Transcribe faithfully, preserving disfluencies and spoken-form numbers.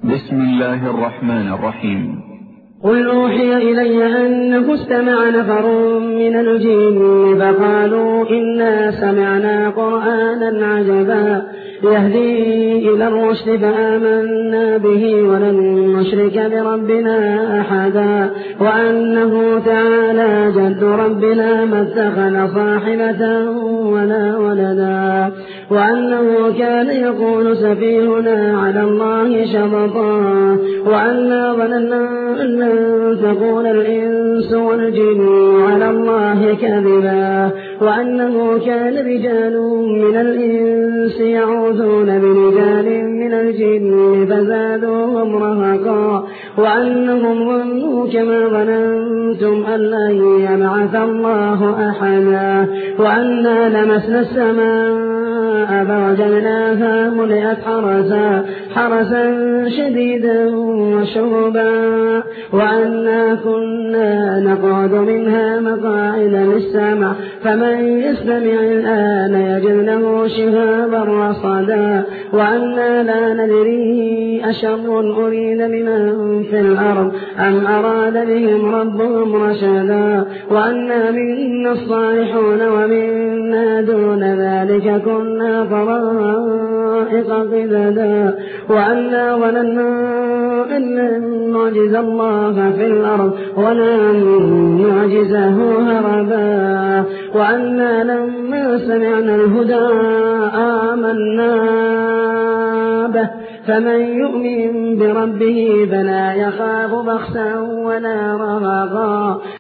بسم الله الرحمن الرحيم. قل أوحي إلي أنه استمع نفر من الجن فقالوا إنا سمعنا قرآنا عجبا يهدي إلى الرشد فآمنا به ولن نشرك بربنا أحدا وأنه تعالى جد ربنا ما اتخذ صاحبة ولا ولدا وأنه كان يقول سفيهنا على الله شططا وأنا ظننا أن لن تكون الإنس والجن على الله كذبا وأنه كان رجال من الإنس يعوذون برجال من الجن فزادوهم رهقا وأنهم ظنوا كما ظننتم أن لن يبعث الله أحدا وأنا لمسنا السماء فوجدناها ملئت حرسا حرسا شديدا وشربا وأنا كنا نقعد منها مقاعد للسمع فمن يستمع الآن يجد له شهابا رصدا وأنا لا ندري أشر أريد بمن في الأرض أم أراد بهم ربهم رشدا وأنا منا الصالحون ومنا دون ذلك كنا طرائق قددا وأنا ظننا أن لن نعجز الله في الأرض ولن نعجزه هربا وأنا لما سمعنا الهدى آمنا به فمن يؤمن بربه فلا يخاف بخسا ولا رهقا.